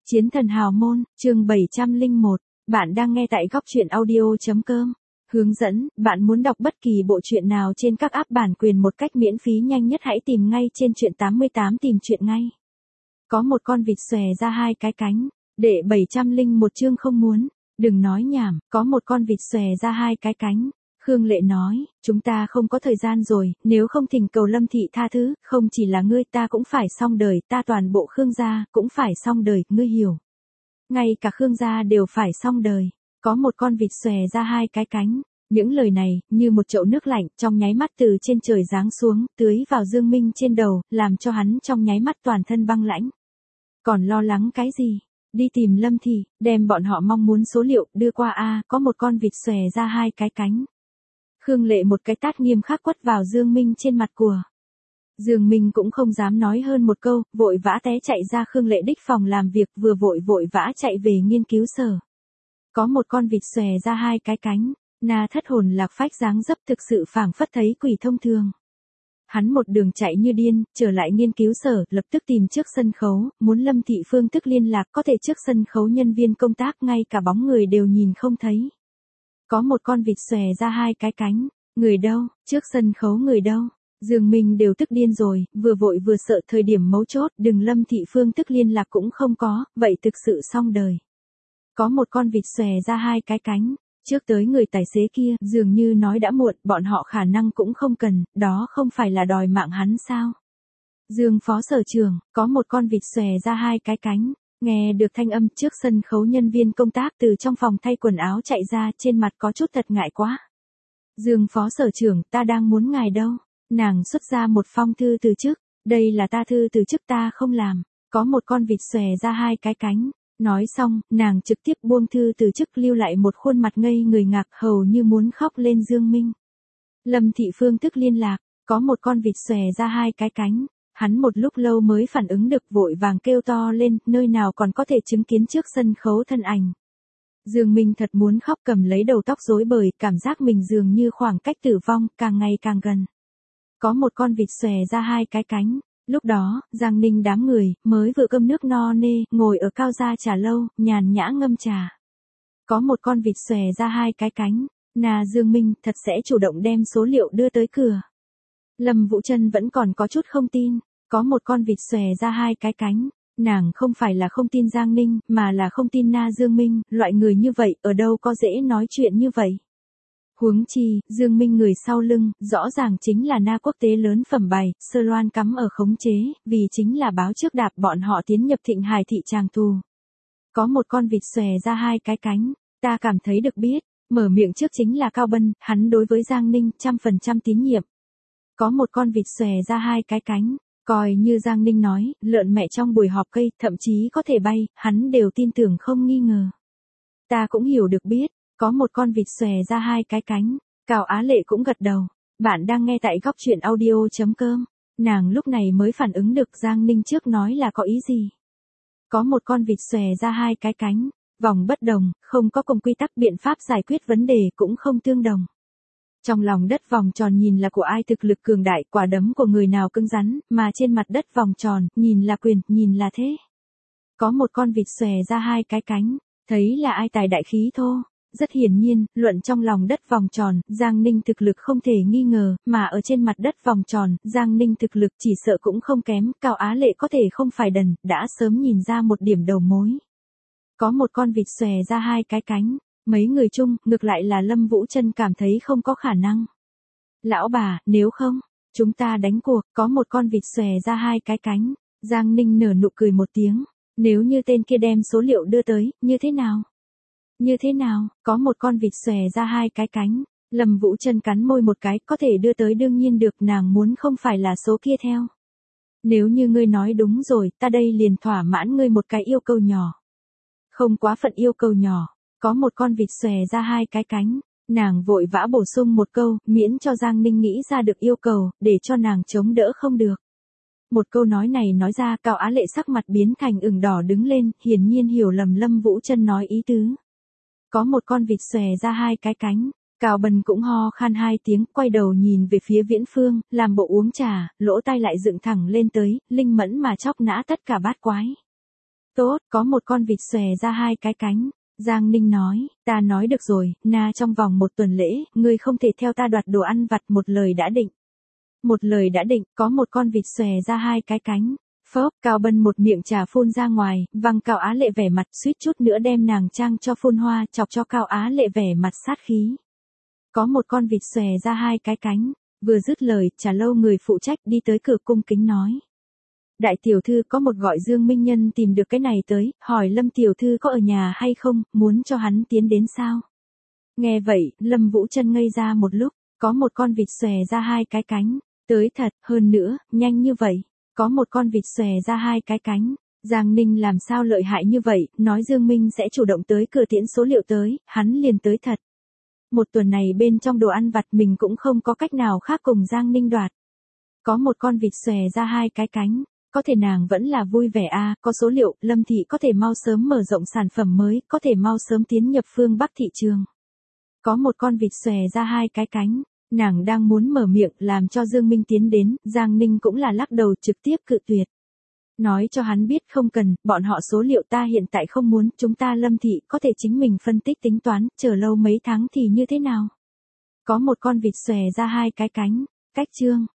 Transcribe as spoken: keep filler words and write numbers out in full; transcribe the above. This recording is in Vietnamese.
Chiến thần hào môn, chương bảy trăm lẻ một, bạn đang nghe tại góc truyện audio.com. Hướng dẫn, bạn muốn đọc bất kỳ bộ truyện nào trên các app bản quyền một cách miễn phí nhanh nhất hãy tìm ngay trên truyện tám mươi tám tìm truyện ngay. Có một con vịt xòe ra hai cái cánh, đệ bảy trăm lẻ một chương không muốn, đừng nói nhảm, có một con vịt xòe ra hai cái cánh. Khương Lệ nói, chúng ta không có thời gian rồi, nếu không thỉnh cầu Lâm Thị tha thứ, không chỉ là ngươi ta cũng phải xong đời, ta toàn bộ Khương gia cũng phải xong đời, ngươi hiểu. Ngay cả Khương gia đều phải xong đời, có một con vịt xòe ra hai cái cánh. Những lời này, như một chậu nước lạnh, trong nháy mắt từ trên trời giáng xuống, tưới vào Dương Minh trên đầu, làm cho hắn trong nháy mắt toàn thân băng lãnh. Còn lo lắng cái gì? Đi tìm Lâm Thị, đem bọn họ mong muốn số liệu, đưa qua a, có một con vịt xòe ra hai cái cánh. Khương Lệ một cái tát nghiêm khắc quất vào Dương Minh trên mặt của. Dương Minh cũng không dám nói hơn một câu, vội vã té chạy ra Khương Lệ đích phòng làm việc, vừa vội vội vã chạy về nghiên cứu sở. Có một con vịt xòe ra hai cái cánh, Na thất hồn lạc phách dáng dấp thực sự phảng phất thấy quỷ thông thường. Hắn một đường chạy như điên, trở lại nghiên cứu sở, lập tức tìm trước sân khấu, muốn Lâm Thị phương thức liên lạc, có thể trước sân khấu nhân viên công tác ngay cả bóng người đều nhìn không thấy. Có một con vịt xòe ra hai cái cánh, người đâu, trước sân khấu người đâu. Dương Minh đều tức điên rồi, vừa vội vừa sợ thời điểm mấu chốt, đừng Lâm Thị phương thức liên lạc cũng không có, vậy thực sự xong đời. Có một con vịt xòe ra hai cái cánh, trước tới người tài xế kia, dường như nói đã muộn, bọn họ khả năng cũng không cần, đó không phải là đòi mạng hắn sao. Dương phó sở trưởng, có một con vịt xòe ra hai cái cánh. Nghe được thanh âm trước sân khấu nhân viên công tác từ trong phòng thay quần áo chạy ra, trên mặt có chút thật ngại quá. Dương phó sở trưởng, ta đang muốn ngài đâu. Nàng xuất ra một phong thư từ chức, đây là ta thư từ chức ta không làm. Có một con vịt xòe ra hai cái cánh. Nói xong, nàng trực tiếp buông thư từ chức, lưu lại một khuôn mặt ngây người ngạc, hầu như muốn khóc lên Dương Minh. Lâm Thị phương thức liên lạc, có một con vịt xòe ra hai cái cánh. Hắn một lúc lâu mới phản ứng được, vội vàng kêu to lên, nơi nào còn có thể chứng kiến trước sân khấu thân ảnh. Dương Minh thật muốn khóc, cầm lấy đầu tóc rối bời, cảm giác mình dường như khoảng cách tử vong, càng ngày càng gần. Có một con vịt xòe ra hai cái cánh. Lúc đó, Giang Ninh đám người, mới vừa cơm nước no nê, ngồi ở cao gia trà lâu, nhàn nhã ngâm trà. Có một con vịt xòe ra hai cái cánh. Na Dương Minh thật sẽ chủ động đem số liệu đưa tới cửa. Lâm Vũ Trân vẫn còn có chút không tin. Có một con vịt xòe ra hai cái cánh, nàng không phải là không tin Giang Ninh, mà là không tin Na Dương Minh, loại người như vậy, ở đâu có dễ nói chuyện như vậy. Huống chi, Dương Minh người sau lưng, rõ ràng chính là Na quốc tế lớn phẩm bài, Sơ Loan cắm ở khống chế, vì chính là báo trước đạp bọn họ tiến nhập Thịnh Hải thị tràng thù. Có một con vịt xòe ra hai cái cánh, ta cảm thấy được biết, mở miệng trước chính là Cao Bân, hắn đối với Giang Ninh, trăm phần trăm tín nhiệm. Có một con vịt xòe ra hai cái cánh. Coi như Giang Ninh nói, lợn mẹ trong buổi họp cây, thậm chí có thể bay, hắn đều tin tưởng không nghi ngờ. Ta cũng hiểu được biết, có một con vịt xòe ra hai cái cánh, Cao Á Lệ cũng gật đầu. Bạn đang nghe tại góc truyện audio.com, nàng lúc này mới phản ứng được Giang Ninh trước nói là có ý gì. Có một con vịt xòe ra hai cái cánh, vòng bất đồng, không có cùng quy tắc biện pháp giải quyết vấn đề cũng không tương đồng. Trong lòng đất vòng tròn nhìn là của ai thực lực cường đại, quả đấm của người nào cứng rắn, mà trên mặt đất vòng tròn, nhìn là quyền, nhìn là thế. Có một con vịt xòe ra hai cái cánh, thấy là ai tài đại khí thô. Rất hiển nhiên, luận trong lòng đất vòng tròn, Giang Ninh thực lực không thể nghi ngờ, mà ở trên mặt đất vòng tròn, Giang Ninh thực lực chỉ sợ cũng không kém, Cao Á Lệ có thể không phải đần, đã sớm nhìn ra một điểm đầu mối. Có một con vịt xòe ra hai cái cánh. Mấy người chung, ngược lại là Lâm Vũ Trân cảm thấy không có khả năng. Lão bà, nếu không, chúng ta đánh cuộc, có một con vịt xòe ra hai cái cánh. Giang Ninh nở nụ cười một tiếng. Nếu như tên kia đem số liệu đưa tới, như thế nào? Như thế nào, có một con vịt xòe ra hai cái cánh. Lâm Vũ Trân cắn môi một cái, có thể đưa tới đương nhiên được, nàng muốn không phải là số kia theo. Nếu như ngươi nói đúng rồi, ta đây liền thỏa mãn ngươi một cái yêu cầu nhỏ. Không quá phận yêu cầu nhỏ. Có một con vịt xòe ra hai cái cánh, nàng vội vã bổ sung một câu, miễn cho Giang Ninh nghĩ ra được yêu cầu, để cho nàng chống đỡ không được. Một câu nói này nói ra, Cao Á Lệ sắc mặt biến thành ửng đỏ đứng lên, hiển nhiên hiểu lầm Lâm Vũ Trân nói ý tứ. Có một con vịt xòe ra hai cái cánh, Cao Bân cũng ho khan hai tiếng, quay đầu nhìn về phía Viễn Phương, làm bộ uống trà, lỗ tai lại dựng thẳng lên tới, linh mẫn mà chóc nã tất cả bát quái. Tốt, có một con vịt xòe ra hai cái cánh. Giang Ninh nói, ta nói được rồi, na trong vòng một tuần lễ, ngươi không thể theo ta đoạt đồ ăn vặt, một lời đã định. Một lời đã định, có một con vịt xòe ra hai cái cánh. Phốc, Cao Bân một miệng trà phun ra ngoài, văng Cao Á Lệ vẻ mặt suýt chút nữa đem nàng trang cho phun hoa, chọc cho Cao Á Lệ vẻ mặt sát khí. Có một con vịt xòe ra hai cái cánh, vừa dứt lời, Trà Lâu người phụ trách đi tới cửa cung kính nói. Đại tiểu thư, có một gọi Dương Minh Nhân tìm được cái này tới, hỏi Lâm tiểu thư có ở nhà hay không, muốn cho hắn tiến đến sao? Nghe vậy, Lâm Vũ Trân ngây ra một lúc, có một con vịt xòe ra hai cái cánh, tới thật, hơn nữa, nhanh như vậy, có một con vịt xòe ra hai cái cánh. Giang Ninh làm sao lợi hại như vậy, nói Dương Minh sẽ chủ động tới cửa tiễn số liệu tới, hắn liền tới thật. Một tuần này bên trong đồ ăn vặt mình cũng không có cách nào khác cùng Giang Ninh đoạt. Có một con vịt xòe ra hai cái cánh, có thể nàng vẫn là vui vẻ a, à, có số liệu, Lâm thị có thể mau sớm mở rộng sản phẩm mới, có thể mau sớm tiến nhập phương Bắc thị trường. Có một con vịt xòe ra hai cái cánh, nàng đang muốn mở miệng làm cho Dương Minh tiến đến, Giang Ninh cũng là lắc đầu trực tiếp cự tuyệt. Nói cho hắn biết không cần, bọn họ số liệu ta hiện tại không muốn, chúng ta Lâm thị có thể chính mình phân tích tính toán, chờ lâu mấy tháng thì như thế nào? Có một con vịt xòe ra hai cái cánh, cách chương.